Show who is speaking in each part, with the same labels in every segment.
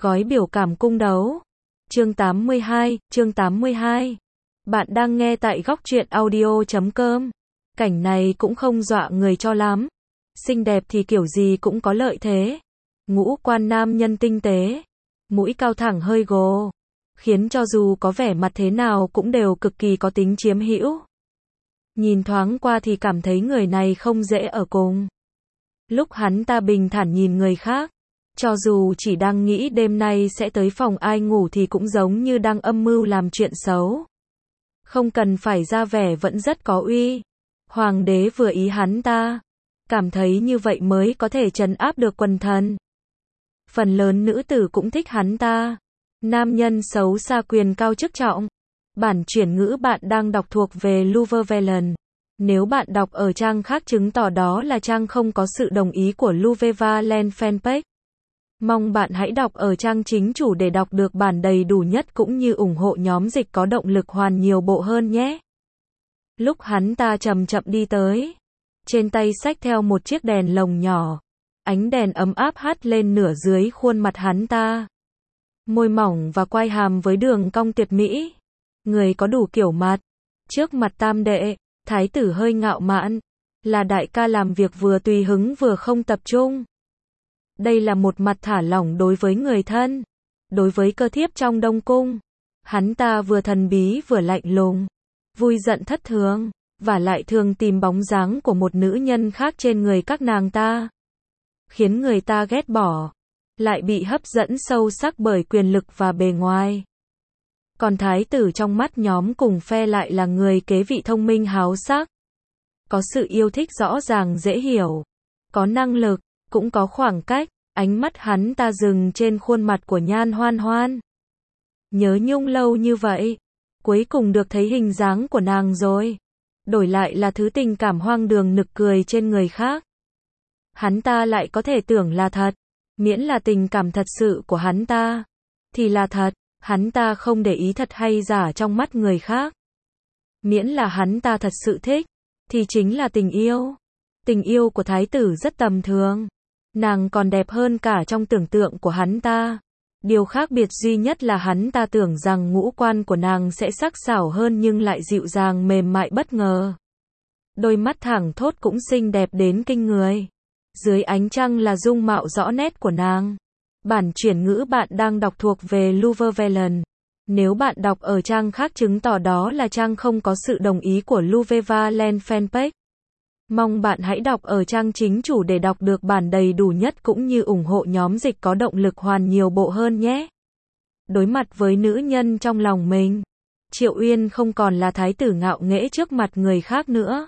Speaker 1: Gói biểu cảm cung đấu. Chương 82. Bạn đang nghe tại góc truyện audio.com. Cảnh này cũng không dọa người cho lắm. Xinh đẹp thì kiểu gì cũng có lợi thế. Ngũ quan nam nhân tinh tế, mũi cao thẳng hơi gồ, khiến cho dù có vẻ mặt thế nào cũng đều cực kỳ có tính chiếm hữu. Nhìn thoáng qua thì cảm thấy người này không dễ ở cùng. Lúc hắn ta bình thản nhìn người khác, cho dù chỉ đang nghĩ đêm nay sẽ tới phòng ai ngủ thì cũng giống như đang âm mưu làm chuyện xấu. Không cần phải ra vẻ vẫn rất có uy. Hoàng đế vừa ý hắn ta, cảm thấy như vậy mới có thể trấn áp được quần thần. Phần lớn nữ tử cũng thích hắn ta. Nam nhân xấu xa quyền cao chức trọng. Bản chuyển ngữ bạn đang đọc thuộc về Luverne. Nếu bạn đọc ở trang khác chứng tỏ đó là trang không có sự đồng ý của Luverne fanpage. Mong bạn hãy đọc ở trang chính chủ để đọc được bản đầy đủ nhất cũng như ủng hộ nhóm dịch có động lực hoàn nhiều bộ hơn nhé. Lúc hắn ta chậm chậm đi tới, trên tay xách theo một chiếc đèn lồng nhỏ. Ánh đèn ấm áp hắt lên nửa dưới khuôn mặt hắn ta. Môi mỏng và quai hàm với đường cong tuyệt mỹ. Người có đủ kiểu mặt. Trước mặt tam đệ, thái tử hơi ngạo mạn. Là đại ca làm việc vừa tùy hứng vừa không tập trung. Đây là một mặt thả lỏng đối với người thân. Đối với cơ thiếp trong đông cung, hắn ta vừa thần bí vừa lạnh lùng, vui giận thất thường, và lại thường tìm bóng dáng của một nữ nhân khác trên người các nàng ta, khiến người ta ghét bỏ, lại bị hấp dẫn sâu sắc bởi quyền lực và bề ngoài. Còn thái tử trong mắt nhóm cùng phe lại là người kế vị thông minh háo sắc, có sự yêu thích rõ ràng dễ hiểu, có năng lực, cũng có khoảng cách. Ánh mắt hắn ta dừng trên khuôn mặt của Nhan Hoan Hoan. Nhớ nhung lâu như vậy, cuối cùng được thấy hình dáng của nàng rồi. Đổi lại là thứ tình cảm hoang đường nực cười trên người khác, hắn ta lại có thể tưởng là thật. Miễn là tình cảm thật sự của hắn ta thì là thật. Hắn ta không để ý thật hay giả trong mắt người khác. Miễn là hắn ta thật sự thích thì chính là tình yêu. Tình yêu của thái tử rất tầm thường. Nàng còn đẹp hơn cả trong tưởng tượng của hắn ta. Điều khác biệt duy nhất là hắn ta tưởng rằng ngũ quan của nàng sẽ sắc sảo hơn nhưng lại dịu dàng mềm mại bất ngờ. Đôi mắt thẳng thốt cũng xinh đẹp đến kinh người. Dưới ánh trăng là dung mạo rõ nét của nàng. Bản chuyển ngữ bạn đang đọc thuộc về Luverne. Nếu bạn đọc ở trang khác chứng tỏ đó là trang không có sự đồng ý của Luverne fanpage. Mong bạn hãy đọc ở trang chính chủ để đọc được bản đầy đủ nhất cũng như ủng hộ nhóm dịch có động lực hoàn nhiều bộ hơn nhé. Đối mặt với nữ nhân trong lòng mình, Triệu Uyên không còn là thái tử ngạo nghễ trước mặt người khác nữa.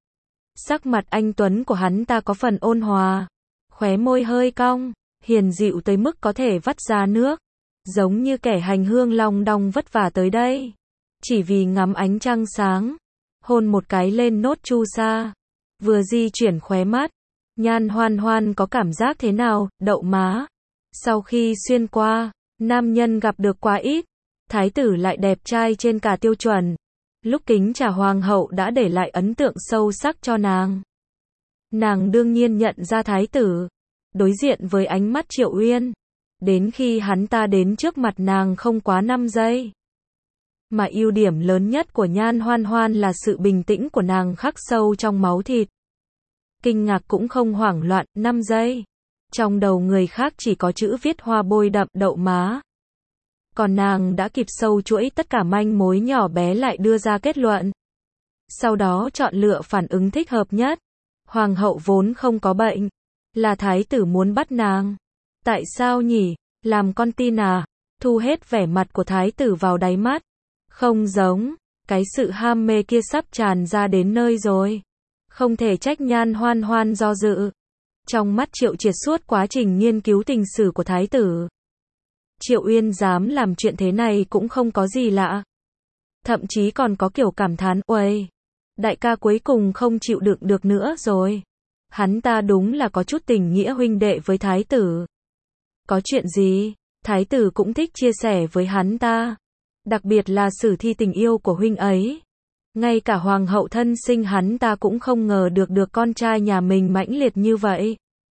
Speaker 1: Sắc mặt anh tuấn của hắn ta có phần ôn hòa, khóe môi hơi cong, hiền dịu tới mức có thể vắt ra nước, giống như kẻ hành hương long đong vất vả tới đây, chỉ vì ngắm ánh trăng sáng, hôn một cái lên nốt chu sa. Vừa di chuyển khóe mắt, Nhan Hoan Hoan có cảm giác thế nào, đậu má. Sau khi xuyên qua, nam nhân gặp được quá ít, thái tử lại đẹp trai trên cả tiêu chuẩn. Lúc kính trà hoàng hậu đã để lại ấn tượng sâu sắc cho nàng. Nàng đương nhiên nhận ra thái tử, đối diện với ánh mắt Triệu Uyên, đến khi hắn ta đến trước mặt nàng không quá 5 giây. Mà ưu điểm lớn nhất của Nhan Hoan Hoan là sự bình tĩnh của nàng khắc sâu trong máu thịt. Kinh ngạc cũng không hoảng loạn, 5 giây. Trong đầu người khác chỉ có chữ viết hoa bôi đậm đậu má. Còn nàng đã kịp sâu chuỗi tất cả manh mối nhỏ bé lại đưa ra kết luận. Sau đó chọn lựa phản ứng thích hợp nhất. Hoàng hậu vốn không có bệnh. Là thái tử muốn bắt nàng. Tại sao nhỉ? Làm con tin à? Thu hết vẻ mặt của thái tử vào đáy mắt. Không giống, cái sự ham mê kia sắp tràn ra đến nơi rồi. Không thể trách Nhan Hoan Hoan do dự. Trong mắt Triệu Triệt suốt quá trình nghiên cứu tình sử của thái tử, Triệu Uyên dám làm chuyện thế này cũng không có gì lạ. Thậm chí còn có kiểu cảm thán, uầy, đại ca cuối cùng không chịu đựng được nữa rồi. Hắn ta đúng là có chút tình nghĩa huynh đệ với thái tử. Có chuyện gì, thái tử cũng thích chia sẻ với hắn ta. Đặc biệt là sử thi tình yêu của huynh ấy. Ngay cả hoàng hậu thân sinh hắn ta cũng không ngờ được con trai nhà mình mãnh liệt như vậy.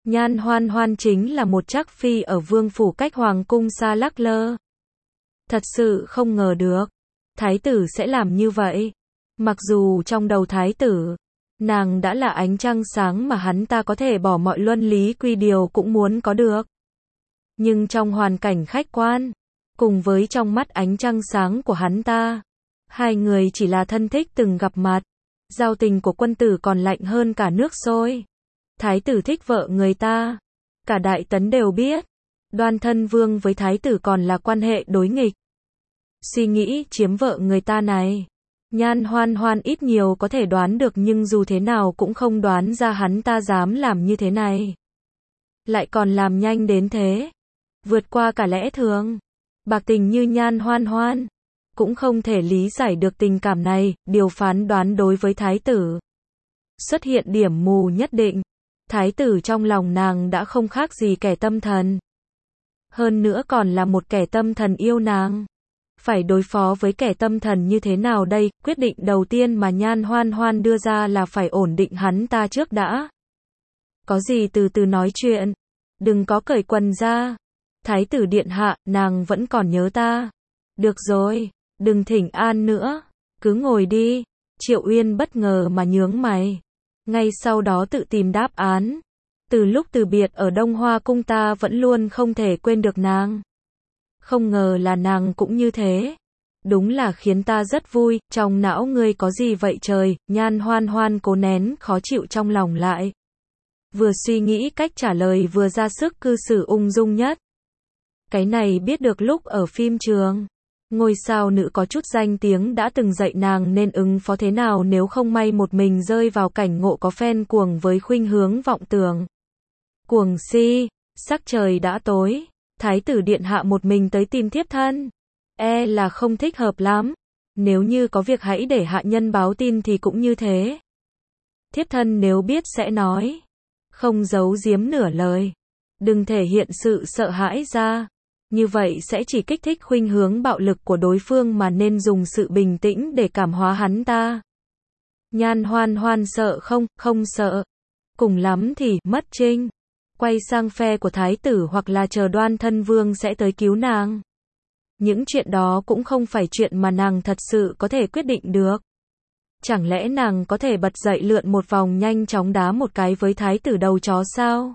Speaker 1: Nhan Hoan Hoan chính là một trác phi ở vương phủ cách hoàng cung xa lắc lơ. Thật sự không ngờ được, thái tử sẽ làm như vậy. Mặc dù trong đầu thái tử, nàng đã là ánh trăng sáng mà hắn ta có thể bỏ mọi luân lý quy điều cũng muốn có được. Nhưng trong hoàn cảnh khách quan, cùng với trong mắt ánh trăng sáng của hắn ta, hai người chỉ là thân thích từng gặp mặt. Giao tình của quân tử còn lạnh hơn cả nước sôi. Thái tử thích vợ người ta, cả Đại Tấn đều biết. Đoan Thân Vương với thái tử còn là quan hệ đối nghịch. Suy nghĩ chiếm vợ người ta này, Nhan Hoan Hoan ít nhiều có thể đoán được, nhưng dù thế nào cũng không đoán ra hắn ta dám làm như thế này. Lại còn làm nhanh đến thế, vượt qua cả lẽ thường. Bạc tình như Nhan Hoan Hoan cũng không thể lý giải được tình cảm này. Điều phán đoán đối với thái tử xuất hiện điểm mù nhất định. Thái tử trong lòng nàng đã không khác gì kẻ tâm thần, hơn nữa còn là một kẻ tâm thần yêu nàng. Phải đối phó với kẻ tâm thần như thế nào đây? Quyết định đầu tiên mà Nhan Hoan Hoan đưa ra là phải ổn định hắn ta trước đã. Có gì từ từ nói chuyện, đừng có cởi quần ra. Thái tử điện hạ, nàng vẫn còn nhớ ta. Được rồi, đừng thỉnh an nữa, cứ ngồi đi. Triệu Uyên bất ngờ mà nhướng mày, ngay sau đó tự tìm đáp án. Từ lúc từ biệt ở Đông Hoa cung ta vẫn luôn không thể quên được nàng. Không ngờ là nàng cũng như thế. Đúng là khiến ta rất vui. Trong não ngươi có gì vậy trời? Nhan Hoan Hoan cố nén khó chịu trong lòng lại, vừa suy nghĩ cách trả lời vừa ra sức cư xử ung dung nhất. Cái này biết được lúc ở phim trường, ngôi sao nữ có chút danh tiếng đã từng dạy nàng nên ứng phó thế nào nếu không may một mình rơi vào cảnh ngộ có phen cuồng với khuynh hướng vọng tưởng. Cuồng si, sắc trời đã tối, thái tử điện hạ một mình tới tìm thiếp thân, e là không thích hợp lắm. Nếu như có việc hãy để hạ nhân báo tin thì cũng như thế. Thiếp thân nếu biết sẽ nói, không giấu giếm nửa lời. Đừng thể hiện sự sợ hãi ra, như vậy sẽ chỉ kích thích khuynh hướng bạo lực của đối phương, mà nên dùng sự bình tĩnh để cảm hóa hắn ta. Nhan Hoan Hoan sợ không? Không sợ. Cùng lắm thì mất trinh, quay sang phe của thái tử hoặc là chờ Đoan Thân Vương sẽ tới cứu nàng. Những chuyện đó cũng không phải chuyện mà nàng thật sự có thể quyết định được. Chẳng lẽ nàng có thể bật dậy lượn một vòng nhanh chóng đá một cái với thái tử đầu chó sao?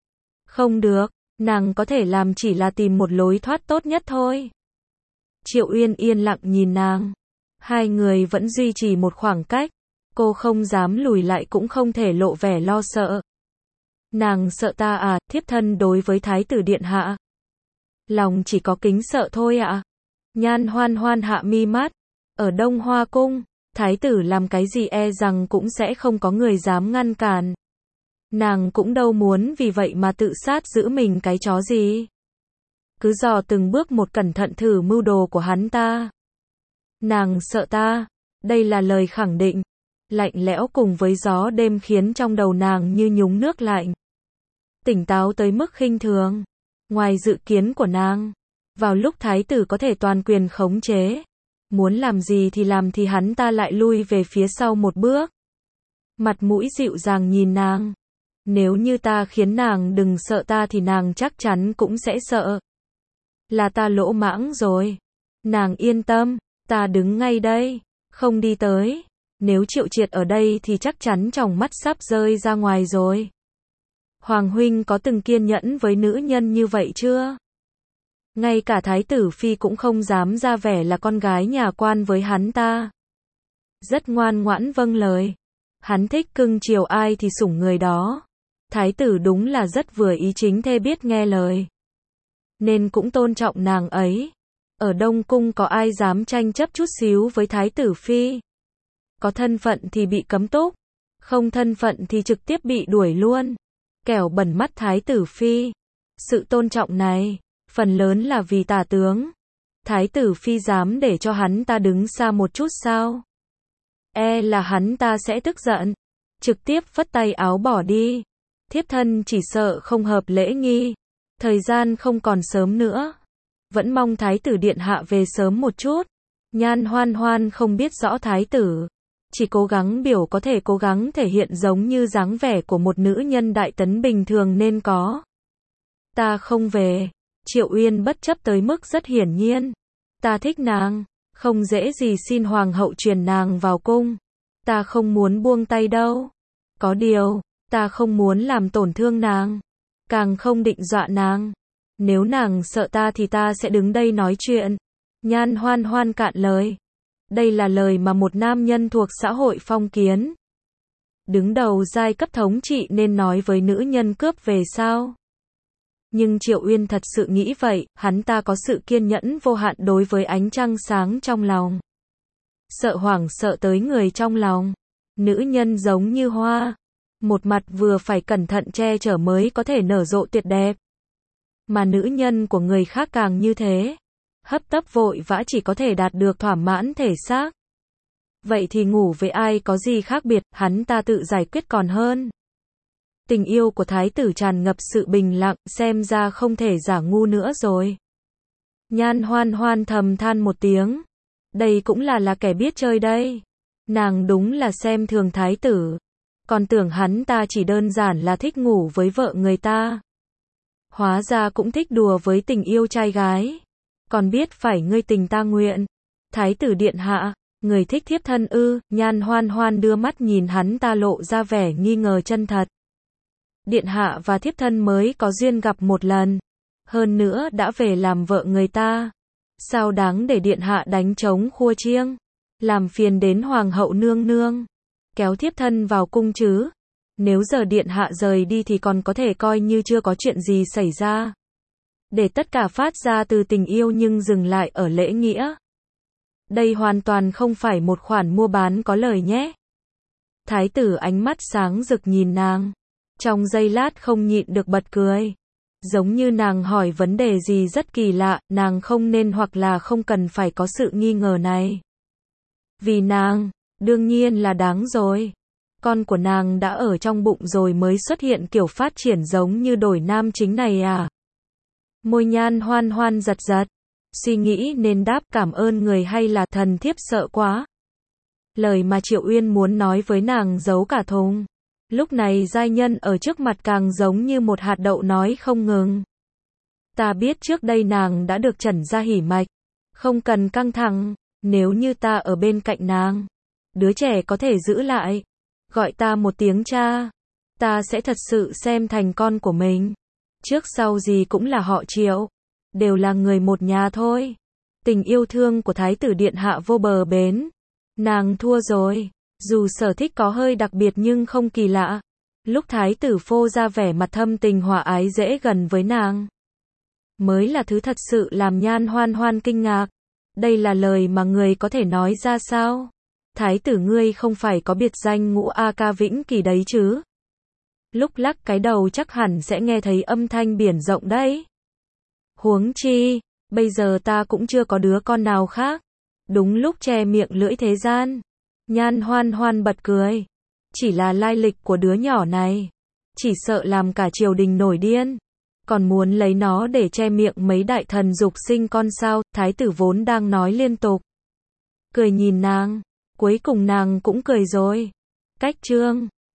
Speaker 1: Không được, nàng có thể làm chỉ là tìm một lối thoát tốt nhất thôi. Triệu Uyên yên lặng nhìn nàng. Hai người vẫn duy trì một khoảng cách. Cô không dám lùi lại cũng không thể lộ vẻ lo sợ. Nàng sợ ta à? Thiếp thân đối với thái tử điện hạ, lòng chỉ có kính sợ thôi ạ. Nhan Hoan Hoan hạ mi mắt. Ở Đông Hoa cung, thái tử làm cái gì e rằng cũng sẽ không có người dám ngăn cản. Nàng cũng đâu muốn vì vậy mà tự sát giữ mình cái chó gì. Cứ dò từng bước một cẩn thận thử mưu đồ của hắn ta. Nàng sợ ta, đây là lời khẳng định, lạnh lẽo cùng với gió đêm khiến trong đầu nàng như nhúng nước lạnh. Tỉnh táo tới mức khinh thường. Ngoài dự kiến của nàng, vào lúc thái tử có thể toàn quyền khống chế, muốn làm gì thì làm thì hắn ta lại lui về phía sau một bước. Mặt mũi dịu dàng nhìn nàng. Nếu như ta khiến nàng đừng sợ ta thì nàng chắc chắn cũng sẽ sợ. Là ta lỗ mãng rồi. Nàng yên tâm, ta đứng ngay đây, không đi tới. Nếu Triệu Triệt ở đây thì chắc chắn tròng mắt sắp rơi ra ngoài rồi. Hoàng huynh có từng kiên nhẫn với nữ nhân như vậy chưa? Ngay cả thái tử phi cũng không dám ra vẻ là con gái nhà quan với hắn ta. Rất ngoan ngoãn vâng lời. Hắn thích cưng chiều ai thì sủng người đó. Thái tử đúng là rất vừa ý, chính thê biết nghe lời, nên cũng tôn trọng nàng ấy. Ở Đông Cung có ai dám tranh chấp chút xíu với thái tử phi? Có thân phận thì bị cấm túc, không thân phận thì trực tiếp bị đuổi luôn. Kẻo bẩn mắt thái tử phi. Sự tôn trọng này, phần lớn là vì tả tướng. Thái tử phi dám để cho hắn ta đứng xa một chút sao? E là hắn ta sẽ tức giận, trực tiếp phất tay áo bỏ đi. Thiếp thân chỉ sợ không hợp lễ nghi. Thời gian không còn sớm nữa, vẫn mong thái tử điện hạ về sớm một chút. Nhan Hoan Hoan không biết rõ thái tử Chỉ cố gắng biểu có thể cố gắng thể hiện giống như dáng vẻ của một nữ nhân đại tấn bình thường nên có. Ta không về. Triệu Uyên bất chấp tới mức rất hiển nhiên. Ta thích nàng. Không dễ gì xin hoàng hậu truyền nàng vào cung. Ta không muốn buông tay đâu. Có điều, ta không muốn làm tổn thương nàng. Càng không định dọa nàng. Nếu nàng sợ ta thì ta sẽ đứng đây nói chuyện. Nhan Hoan Hoan cạn lời. Đây là lời mà một nam nhân thuộc xã hội phong kiến, đứng đầu giai cấp thống trị nên nói với nữ nhân cướp về sao. Nhưng Triệu Uyên thật sự nghĩ vậy, hắn ta có sự kiên nhẫn vô hạn đối với ánh trăng sáng trong lòng. Sợ hoảng sợ tới người trong lòng. Nữ nhân giống như hoa. Một mặt vừa phải cẩn thận che chở mới có thể nở rộ tuyệt đẹp. Mà nữ nhân của người khác càng như thế. Hấp tấp vội vã chỉ có thể đạt được thỏa mãn thể xác. Vậy thì ngủ với ai có gì khác biệt, hắn ta tự giải quyết còn hơn. Tình yêu của thái tử tràn ngập sự bình lặng, xem ra không thể giả ngu nữa rồi. Nhan Hoan Hoan thầm than một tiếng. Đây cũng là kẻ biết chơi đây. Nàng đúng là xem thường thái tử. Còn tưởng hắn ta chỉ đơn giản là thích ngủ với vợ người ta. Hóa ra cũng thích đùa với tình yêu trai gái. Còn biết phải ngươi tình ta nguyện. Thái tử điện hạ, người thích thiếp thân ư? Nhan Hoan Hoan đưa mắt nhìn hắn ta lộ ra vẻ nghi ngờ chân thật. Điện hạ và thiếp thân mới có duyên gặp một lần. Hơn nữa đã về làm vợ người ta. Sao đáng để điện hạ đánh trống khua chiêng? Làm phiền đến hoàng hậu nương nương. Kéo thiếp thân vào cung chứ? Nếu giờ điện hạ rời đi thì còn có thể coi như chưa có chuyện gì xảy ra. Để tất cả phát ra từ tình yêu nhưng dừng lại ở lễ nghĩa. Đây hoàn toàn không phải một khoản mua bán có lời nhé. Thái tử ánh mắt sáng rực nhìn nàng. Trong giây lát không nhịn được bật cười. Giống như nàng hỏi vấn đề gì rất kỳ lạ, nàng không nên hoặc là không cần phải có sự nghi ngờ này. Vì nàng, đương nhiên là đáng rồi. Con của nàng đã ở trong bụng rồi mới xuất hiện kiểu phát triển giống như đổi nam chính này à? Môi Nhan Hoan Hoan giật giật. Suy nghĩ nên đáp cảm ơn người hay là thần thiếp sợ quá. Lời mà Triệu Uyên muốn nói với nàng giấu cả thùng. Lúc này giai nhân ở trước mặt càng giống như một hạt đậu nói không ngừng. Ta biết trước đây nàng đã được trần ra hỉ mạch. Không cần căng thẳng, nếu như ta ở bên cạnh nàng. Đứa trẻ có thể giữ lại. Gọi ta một tiếng cha. Ta sẽ thật sự xem thành con của mình. Trước sau gì cũng là họ Triệu. Đều là người một nhà thôi. Tình yêu thương của thái tử điện hạ vô bờ bến. Nàng thua rồi. Dù sở thích có hơi đặc biệt nhưng không kỳ lạ. Lúc thái tử phô ra vẻ mặt thâm tình hòa ái dễ gần với nàng. Mới là thứ thật sự làm Nhan Hoan Hoan kinh ngạc. Đây là lời mà người có thể nói ra sao? Thái tử ngươi không phải có biệt danh Ngũ A Ca Vĩnh Kỳ đấy chứ? Lúc lắc cái đầu chắc hẳn sẽ nghe thấy âm thanh biển rộng đấy. Huống chi, bây giờ ta cũng chưa có đứa con nào khác. Đúng lúc che miệng lưỡi thế gian. Nhan Hoan Hoan bật cười. Chỉ là lai lịch của đứa nhỏ này. Chỉ sợ làm cả triều đình nổi điên. Còn muốn lấy nó để che miệng mấy đại thần dục sinh con sao? Thái tử vốn đang nói liên tục. Cười nhìn nàng. Cuối cùng nàng cũng cười rồi. Cách chương